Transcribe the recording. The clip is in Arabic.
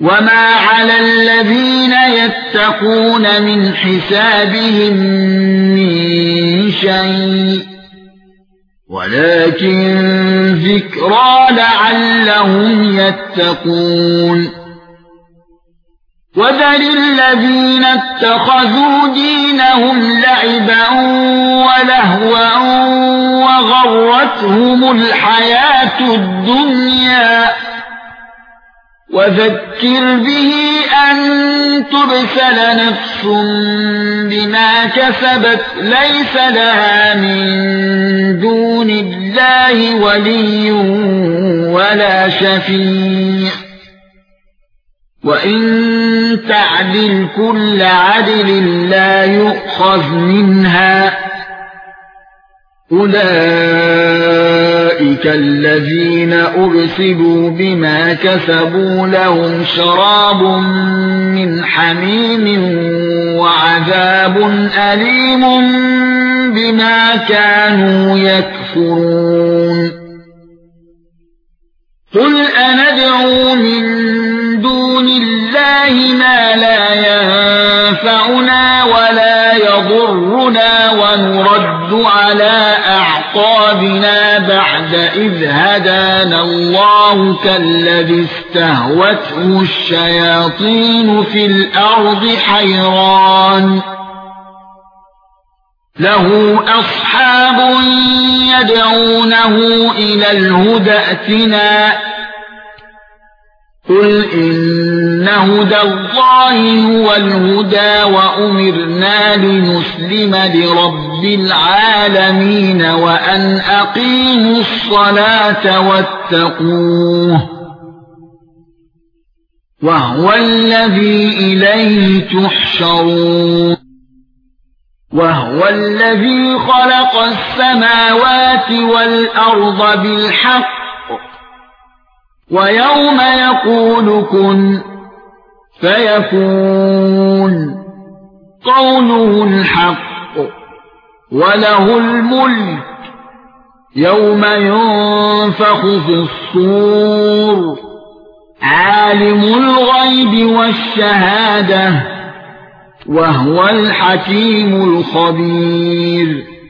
وما على الذين يتقون من حسابهم من شيء ولكن ذكرى لعلهم يتقون وذل الذين اتخذوا دينهم لعبا ولهوا وغرتهم الحياة الدنيا وذكر به أن تبسل نفس بما كسبت ليس لها من دون الله ولي ولا شفيع وإن تعدل كل عدل لا يؤخذ منها أولئك الذين أبسلوا بما كسبوا لهم شراب من حميم وعذاب أليم بما كانوا يكفرون قل أندعو من دون الله ما لا ينفعنا ولا يضرنا ونرد على أعقابنا بعد إذ هدانا الله كالذي استهوته الشياطين في الأرض حيران له أصحاب يدعونه إلى الهدى ائتنا قل إن هدى الله هو الهدى وأمرنا لنسلم لرب العالمين وأن أقيموا الصلاة واتقوه وهو الذي إليه تحشرون وهو الذي خلق السماوات والأرض بالحق ويوم يقول كن فيكون قوله الحق وله الملك يوم ينفخ في الصور عالم الغيب والشهادة وهو الحكيم الخبير